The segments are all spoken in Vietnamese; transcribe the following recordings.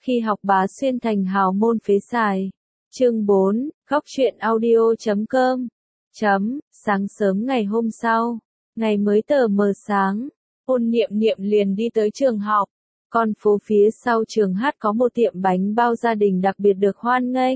Khi học bá xuyên thành hào môn phế xài. Chương 4, góc truyện audio.com. Sáng sớm ngày hôm sau, ngày mới tờ mờ sáng, Ôn Niệm Niệm liền đi tới trường học. Con phố phía sau trường hát có một tiệm bánh bao gia đình đặc biệt được hoan nghênh.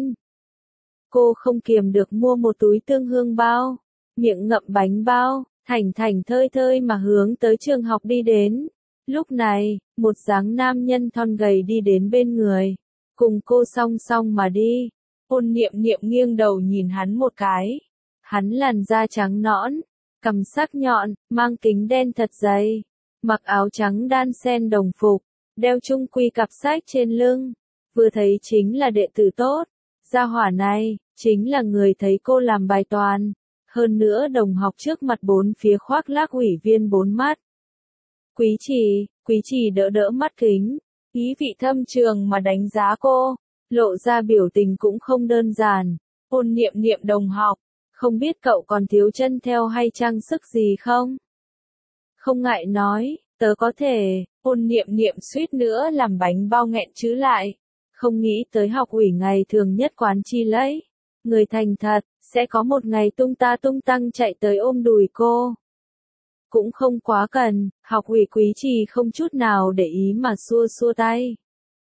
Cô không kiềm được mua một túi tương hương bao, miệng ngậm bánh bao, thảnh thảnh thơi thơi mà hướng tới trường học đi đến. Lúc này, một dáng nam nhân thon gầy đi đến bên người, cùng cô song song mà đi. Ôn Niệm Niệm nghiêng đầu nhìn hắn một cái. Hắn làn da trắng nõn, cằm sắc nhọn, mang kính đen thật dày, mặc áo trắng đan xen đồng phục, đeo chung quy cặp sách trên lưng, vừa thấy chính là đệ tử tốt. Gia hỏa này, chính là người thấy cô làm bài toàn, hơn nữa đồng học trước mặt bốn phía khoác lác ủy viên bốn mắt. Quý trì đỡ đỡ mắt kính, ý vị thâm trường mà đánh giá cô, lộ ra biểu tình cũng không đơn giản. Ôn Niệm Niệm đồng học, không biết cậu còn thiếu chân theo hay trang sức gì không? Không ngại nói, tớ có thể. Ôn Niệm Niệm suýt nữa làm bánh bao nghẹn chứ lại. Không nghĩ tới học ủy ngày thường nhất quán chi lấy. Người thành thật, sẽ có một ngày tung ta tung tăng chạy tới ôm đùi cô. Cũng không quá cần, học ủy Quý trì không chút nào để ý mà xua xua tay.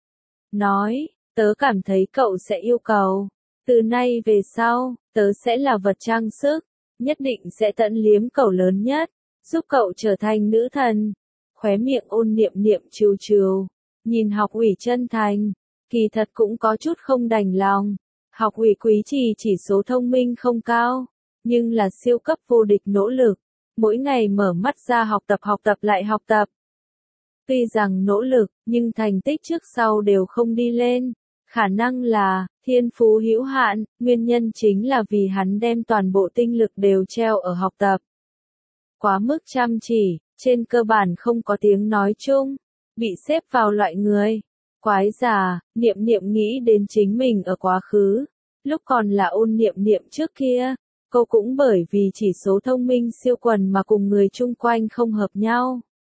Nói, tớ cảm thấy cậu sẽ yêu cầu. Từ nay về sau, tớ sẽ là vật trang sức, nhất định sẽ tận liếm cậu lớn nhất, giúp cậu trở thành nữ thần. Khóe miệng Ôn Niệm Niệm trừ trừ, nhìn học ủy chân thành, kỳ thật cũng có chút không đành lòng. Học ủy Quý trì chỉ số thông minh không cao, nhưng là siêu cấp vô địch nỗ lực, mỗi ngày mở mắt ra học tập lại học tập. Tuy rằng nỗ lực, nhưng thành tích trước sau đều không đi lên. Khả năng là, thiên phú hữu hạn, nguyên nhân chính là vì hắn đem toàn bộ tinh lực đều treo ở học tập. Quá mức chăm chỉ, trên cơ bản không có tiếng nói chung, bị xếp vào loại người. Quái già, Niệm Niệm nghĩ đến chính mình ở quá khứ. Lúc còn là Ôn Niệm Niệm trước kia, cô cũng bởi vì chỉ số thông minh siêu quần mà cùng người chung quanh không hợp nhau.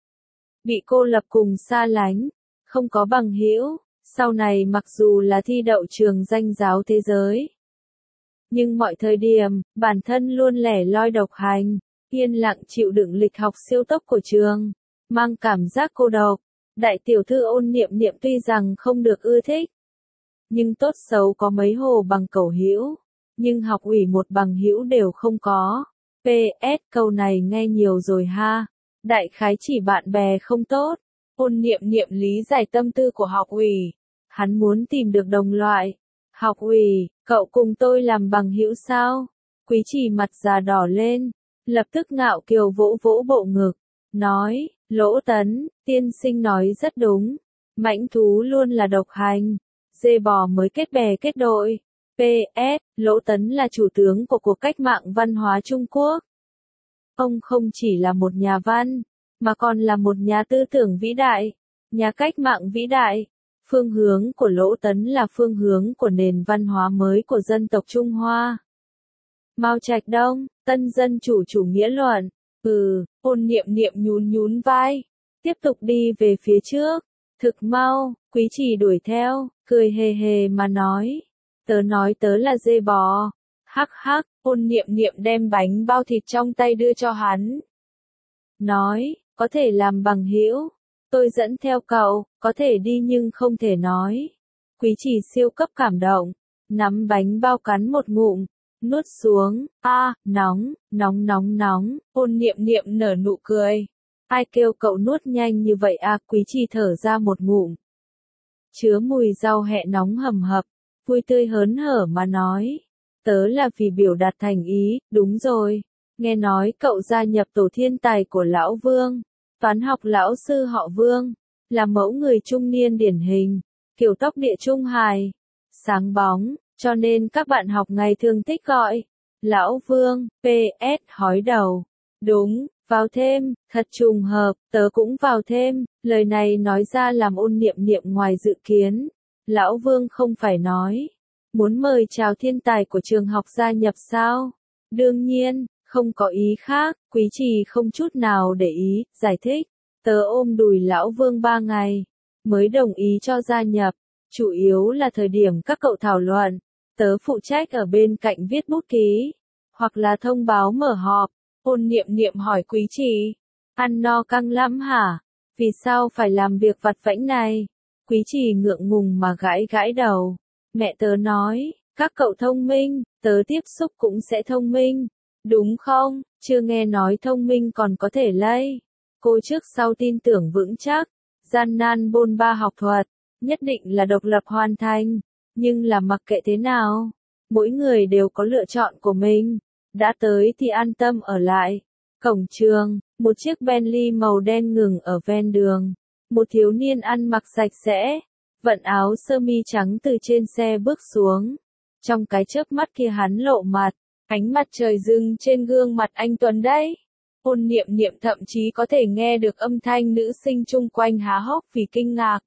Bị cô lập cùng xa lánh, không có bằng hữu. Sau này mặc dù là thi đậu trường danh giáo thế giới, nhưng mọi thời điểm, bản thân luôn lẻ loi độc hành, yên lặng chịu đựng lịch học siêu tốc của trường, mang cảm giác cô độc. Đại tiểu thư Ôn Niệm Niệm tuy rằng không được ưa thích, nhưng tốt xấu có mấy hồ bằng cẩu hữu, nhưng học ủy một bằng hữu đều không có. PS, câu này nghe nhiều rồi ha. Đại khái chỉ bạn bè không tốt. Ôn Niệm Niệm lý giải tâm tư của học ủy. Hắn muốn tìm được đồng loại. Học ủy, cậu cùng tôi làm bằng hữu sao? Quý trì mặt già đỏ lên, lập tức ngạo kiều vỗ vỗ bộ ngực, nói, Lỗ Tấn, tiên sinh nói rất đúng. Mãnh thú luôn là độc hành, dê bò mới kết bè kết đội. PS, Lỗ Tấn là chủ tướng của cuộc cách mạng văn hóa Trung Quốc. Ông không chỉ là một nhà văn, mà còn là một nhà tư tưởng vĩ đại, nhà cách mạng vĩ đại. Phương hướng của Lỗ Tấn là phương hướng của nền văn hóa mới của dân tộc Trung Hoa. Mao Trạch Đông, tân dân chủ chủ nghĩa luận. Ôn Niệm Niệm nhún nhún vai, tiếp tục đi về phía trước. Thực mau, Quý trì đuổi theo, cười hề hề mà nói. Nói tớ là dê bò. Hắc hắc, Ôn Niệm Niệm đem bánh bao thịt trong tay đưa cho hắn. Nói, có thể làm bằng hữu. Tôi dẫn theo cậu, có thể đi nhưng không thể nói. Quý trì siêu cấp cảm động, nắm bánh bao cắn một ngụm, nuốt xuống. Nóng, nóng nóng nóng. Ôn Niệm Niệm nở nụ cười. Ai kêu cậu nuốt nhanh như vậy à? Quý trì thở ra một ngụm, chứa mùi rau hẹ nóng hầm hập, vui tươi hớn hở mà nói. Tớ là vì biểu đạt thành ý, đúng rồi. Nghe nói cậu gia nhập tổ thiên tài của lão Vương, toán học lão sư họ Vương, là mẫu người trung niên điển hình, kiểu tóc địa trung hài, sáng bóng, cho nên các bạn học ngày thường thích gọi lão Vương. PS, hói đầu. Đúng, vào thêm, thật trùng hợp, tớ cũng vào thêm. Lời này nói ra làm Ôn Niệm Niệm ngoài dự kiến. Lão Vương không phải nói muốn mời chào thiên tài của trường học gia nhập sao? Đương nhiên, không có ý khác. Quý trì không chút nào để ý, giải thích. Tớ ôm đùi lão Vương 3 ngày, mới đồng ý cho gia nhập. Chủ yếu là thời điểm các cậu thảo luận, tớ phụ trách ở bên cạnh viết bút ký, hoặc là thông báo mở họp. Ôn Niệm Niệm hỏi Quý Trì, ăn no căng lắm hả? Vì sao phải làm việc vặt vãnh này? Quý Trì ngượng ngùng mà gãi gãi đầu. Mẹ tớ nói, các cậu thông minh, tớ tiếp xúc cũng sẽ thông minh. Đúng không? Chưa nghe nói thông minh còn có thể lây. Cô trước sau tin tưởng vững chắc, gian nan bôn ba học thuật, nhất định là độc lập hoàn thành. Nhưng là mặc kệ thế nào, mỗi người đều có lựa chọn của mình. Đã tới thì an tâm ở lại. Cổng trường, một chiếc Bentley màu đen ngừng ở ven đường. Một thiếu niên ăn mặc sạch sẽ, vận áo sơ mi trắng từ trên xe bước xuống. Trong cái chớp mắt kia hắn lộ mặt, ánh mặt trời dừng trên gương mặt anh Tuấn đấy. Ôn Niệm Niệm thậm chí có thể nghe được âm thanh nữ sinh chung quanh há hốc vì kinh ngạc.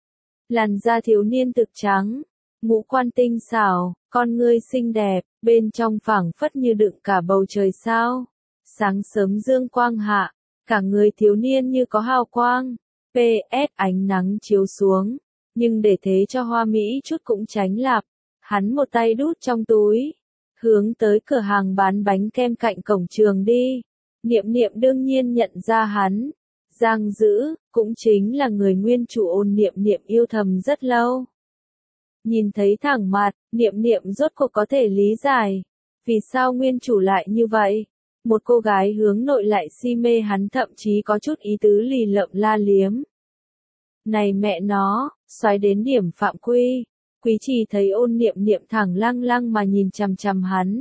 Làn da thiếu niên thực trắng, ngũ quan tinh xảo, con ngươi xinh đẹp, bên trong phảng phất như đựng cả bầu trời sao. Sáng sớm dương quang hạ, cả người thiếu niên như có hào quang. PS ánh nắng chiếu xuống, nhưng để thế cho hoa mỹ chút cũng tránh lạp. Hắn một tay đút trong túi, hướng tới cửa hàng bán bánh kem cạnh cổng trường đi. Niệm Niệm đương nhiên nhận ra hắn. Giang Dữ, cũng chính là người nguyên chủ Ôn Niệm Niệm yêu thầm rất lâu. Nhìn thấy thẳng mặt, Niệm Niệm rốt cuộc có thể lý giải. Vì sao nguyên chủ lại như vậy? Một cô gái hướng nội lại si mê hắn, thậm chí có chút ý tứ lì lợm la liếm. Này mẹ nó, xoáy đến điểm phạm quy. Quý Trì thấy Ôn Niệm Niệm thẳng lăng lăng mà nhìn chằm chằm hắn.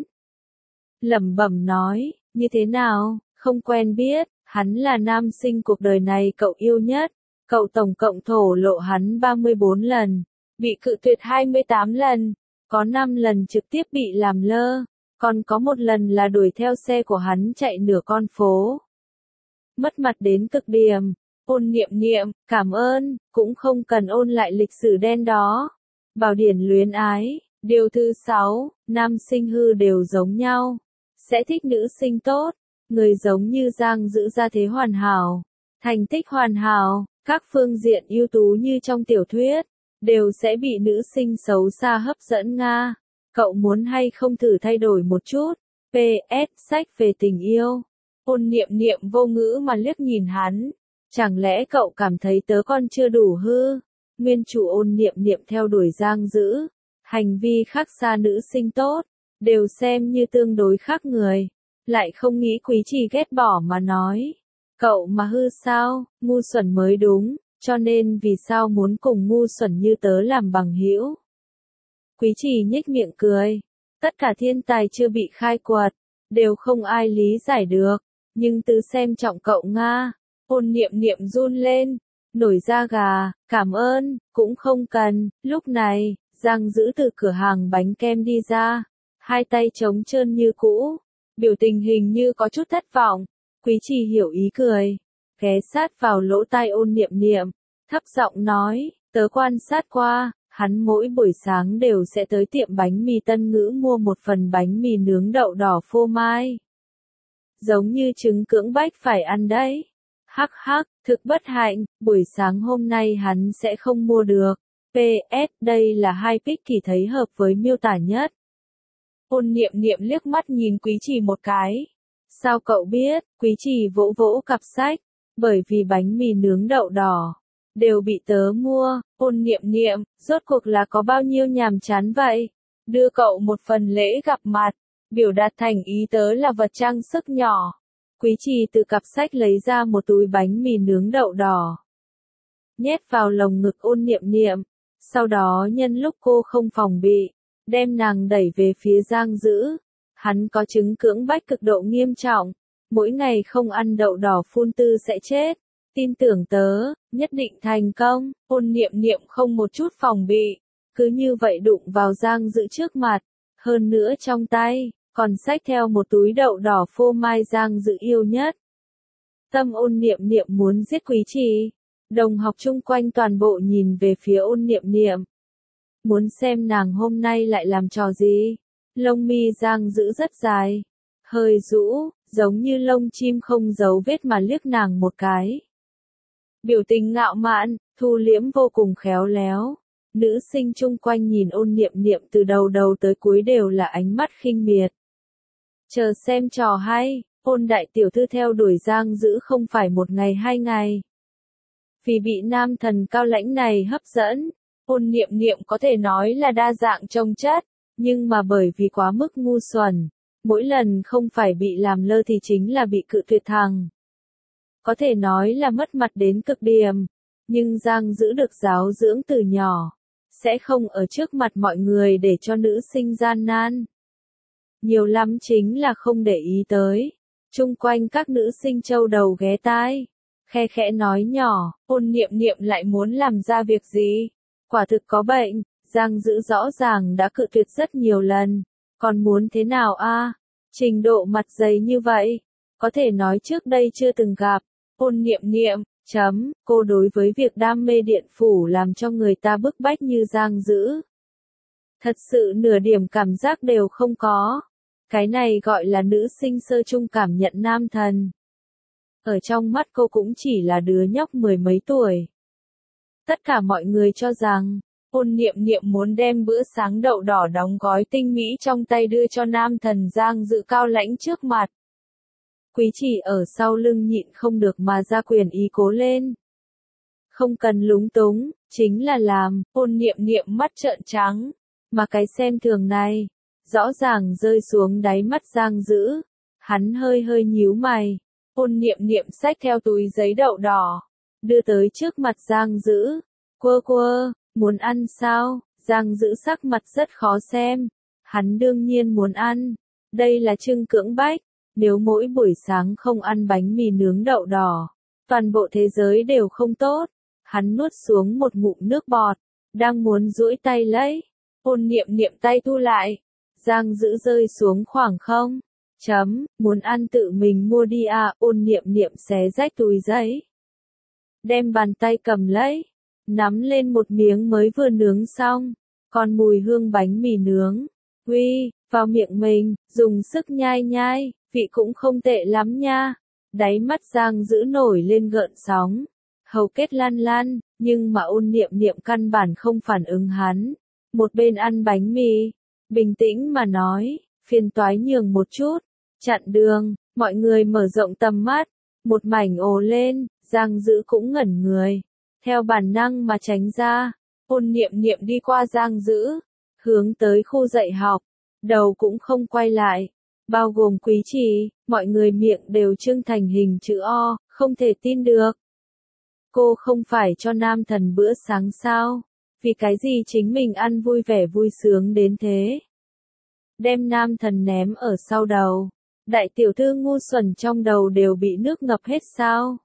Lẩm bẩm nói, như thế nào, không quen biết, hắn là nam sinh cuộc đời này cậu yêu nhất. Cậu tổng cộng thổ lộ hắn 34 lần, bị cự tuyệt 28 lần, có 5 lần trực tiếp bị làm lơ, còn có một lần là đuổi theo xe của hắn chạy nửa con phố. Mất mặt đến cực điểm. Ôn Niệm Niệm, cảm ơn, cũng không cần ôn lại lịch sử đen đó. Bảo điển luyến ái, điều thứ 6, nam sinh hư đều giống nhau. Sẽ thích nữ sinh tốt, người giống như Giang Dữ gia thế hoàn hảo, thành tích hoàn hảo, các phương diện ưu tú như trong tiểu thuyết, đều sẽ bị nữ sinh xấu xa hấp dẫn Nga. Cậu muốn hay không thử thay đổi một chút? PS sách về tình yêu. Ôn Niệm Niệm vô ngữ mà liếc nhìn hắn. Chẳng lẽ cậu cảm thấy tớ con chưa đủ hư? Nguyên chủ Ôn Niệm Niệm theo đuổi Giang Dữ, hành vi khác xa nữ sinh tốt, đều xem như tương đối khác người. Lại không nghĩ Quý Trì ghét bỏ mà nói. Cậu mà hư sao, ngu xuẩn mới đúng, cho nên vì sao muốn cùng ngu xuẩn như tớ làm bằng hữu? Quý Trì nhếch miệng cười. Tất cả thiên tài chưa bị khai quật, đều không ai lý giải được, nhưng tớ xem trọng cậu Nga. Ôn Niệm Niệm run lên, nổi da gà, cảm ơn, cũng không cần. Lúc này, Giang Dữ từ cửa hàng bánh kem đi ra, hai tay trống trơn như cũ, biểu tình hình như có chút thất vọng. Quý Trì hiểu ý cười, ghé sát vào lỗ tai Ôn Niệm Niệm, thấp giọng nói, tớ quan sát qua, hắn mỗi buổi sáng đều sẽ tới tiệm bánh mì Tân Ngữ mua một phần bánh mì nướng đậu đỏ phô mai. Giống như trứng cưỡng bách phải ăn đấy. Hắc hắc, thực bất hạnh, buổi sáng hôm nay hắn sẽ không mua được. PS, đây là hai pick kỳ thấy hợp với miêu tả nhất. Ôn Niệm Niệm liếc mắt nhìn Quý Trì một cái. Sao cậu biết? Quý Trì vỗ vỗ cặp sách, bởi vì bánh mì nướng đậu đỏ đều bị tớ mua. Ôn Niệm Niệm, rốt cuộc là có bao nhiêu nhàm chán vậy? Đưa cậu một phần lễ gặp mặt, biểu đạt thành ý tớ là vật trang sức nhỏ. Quý Trì từ cặp sách lấy ra một túi bánh mì nướng đậu đỏ, nhét vào lồng ngực Ôn Niệm Niệm, sau đó nhân lúc cô không phòng bị, đem nàng đẩy về phía Giang Dữ. Hắn có chứng cưỡng bách cực độ nghiêm trọng, mỗi ngày không ăn đậu đỏ phun tư sẽ chết. Tin tưởng tớ, nhất định thành công. Ôn Niệm Niệm không một chút phòng bị, cứ như vậy đụng vào Giang Dữ trước mặt, hơn nữa trong tay còn xách theo một túi đậu đỏ phô mai Giang Dữ yêu nhất. Tâm Ôn Niệm Niệm muốn giết Quý Trì. Đồng học chung quanh toàn bộ nhìn về phía Ôn Niệm Niệm, muốn xem nàng hôm nay lại làm trò gì. Lông mi Giang Dữ rất dài, hơi rũ, giống như lông chim không dấu vết mà liếc nàng một cái. Biểu tình ngạo mạn, thu liễm vô cùng khéo léo. Nữ sinh chung quanh nhìn Ôn Niệm Niệm từ đầu đầu tới cuối đều là ánh mắt khinh miệt. Chờ xem trò hay, Ôn đại tiểu thư theo đuổi Giang Dữ không phải một ngày hai ngày. Vì bị nam thần cao lãnh này hấp dẫn, Ôn Niệm Niệm có thể nói là đa dạng trông chất, nhưng mà bởi vì quá mức ngu xuẩn, mỗi lần không phải bị làm lơ thì chính là bị cự tuyệt thẳng. Có thể nói là mất mặt đến cực điểm, nhưng Giang Dữ được giáo dưỡng từ nhỏ, sẽ không ở trước mặt mọi người để cho nữ sinh gian nan. Nhiều lắm chính là không để ý tới. Chung quanh các nữ sinh châu đầu ghé tai, khe khẽ nói nhỏ, Ôn Niệm Niệm lại muốn làm ra việc gì? Quả thực có bệnh, Giang Dữ rõ ràng đã cự tuyệt rất nhiều lần, còn muốn thế nào a? Trình độ mặt dày như vậy, có thể nói trước đây chưa từng gặp. Ôn Niệm Niệm, cô đối với việc đam mê điện phủ làm cho người ta bức bách như Giang Dữ. Thật sự nửa điểm cảm giác đều không có. Cái này gọi là nữ sinh sơ chung cảm nhận nam thần. Ở trong mắt cô cũng chỉ là đứa nhóc mười mấy tuổi. Tất cả mọi người cho rằng, Ôn Niệm Niệm muốn đem bữa sáng đậu đỏ đóng gói tinh mỹ trong tay đưa cho nam thần Giang Dữ cao lãnh trước mặt. Quý chỉ ở sau lưng nhịn không được mà ra quyền ý cố lên. Không cần lúng túng, chính là làm. Ôn Niệm Niệm mắt trợn trắng, mà cái xem thường này, rõ ràng rơi xuống đáy mắt Giang Dữ. Hắn hơi hơi nhíu mày. Ôn Niệm Niệm xách theo túi giấy đậu đỏ, đưa tới trước mặt Giang Dữ. Quơ, muốn ăn sao? Giang Dữ sắc mặt rất khó xem. Hắn đương nhiên muốn ăn. Đây là trưng cưỡng bách. Nếu mỗi buổi sáng không ăn bánh mì nướng đậu đỏ, toàn bộ thế giới đều không tốt. Hắn nuốt xuống một ngụm nước bọt, đang muốn duỗi tay lấy. Ôn Niệm Niệm tay thu lại. Giang Dữ rơi xuống khoảng không. Muốn ăn tự mình mua đi à? Ôn Niệm Niệm xé rách túi giấy, đem bàn tay cầm lấy, nắm lên một miếng mới vừa nướng xong, còn mùi hương bánh mì nướng. Uy, vào miệng mình, dùng sức nhai nhai, vị cũng không tệ lắm nha. Đáy mắt Giang Dữ nổi lên gợn sóng, hầu kết lan lan, nhưng mà Ôn Niệm Niệm căn bản không phản ứng hắn. Một bên ăn bánh mì, bình tĩnh mà nói, phiền toái nhường một chút, chặn đường. Mọi người mở rộng tầm mắt, một mảnh ồ lên. Giang Dữ cũng ngẩn người, theo bản năng mà tránh ra. Ôn Niệm Niệm đi qua Giang Dữ, hướng tới khu dạy học, đầu cũng không quay lại, bao gồm Quý Trì. Mọi người miệng đều trưng thành hình chữ O, không thể tin được. Cô không phải cho nam thần bữa sáng sao? Vì cái gì chính mình ăn vui vẻ vui sướng đến thế? Đem nam thần ném ở sau đầu. Đại tiểu thư ngu xuẩn trong đầu đều bị nước ngập hết sao?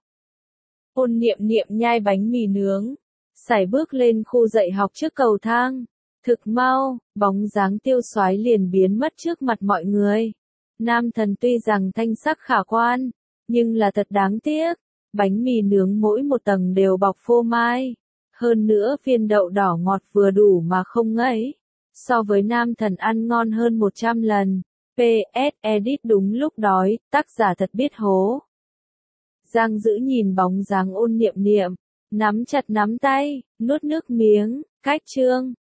Ôn Niệm Niệm nhai bánh mì nướng, sải bước lên khu dạy học trước cầu thang. Thực mau, bóng dáng tiêu soái liền biến mất trước mặt mọi người. Nam thần tuy rằng thanh sắc khả quan, nhưng là thật đáng tiếc. Bánh mì nướng mỗi một tầng đều bọc phô mai. Hơn nữa viên đậu đỏ ngọt vừa đủ mà không ngấy. So với nam thần ăn ngon hơn 100 lần. PS edit đúng lúc đói, tác giả thật biết hố. Giang Dữ nhìn bóng dáng Ôn Niệm Niệm, nắm chặt nắm tay, nuốt nước miếng, cách chương.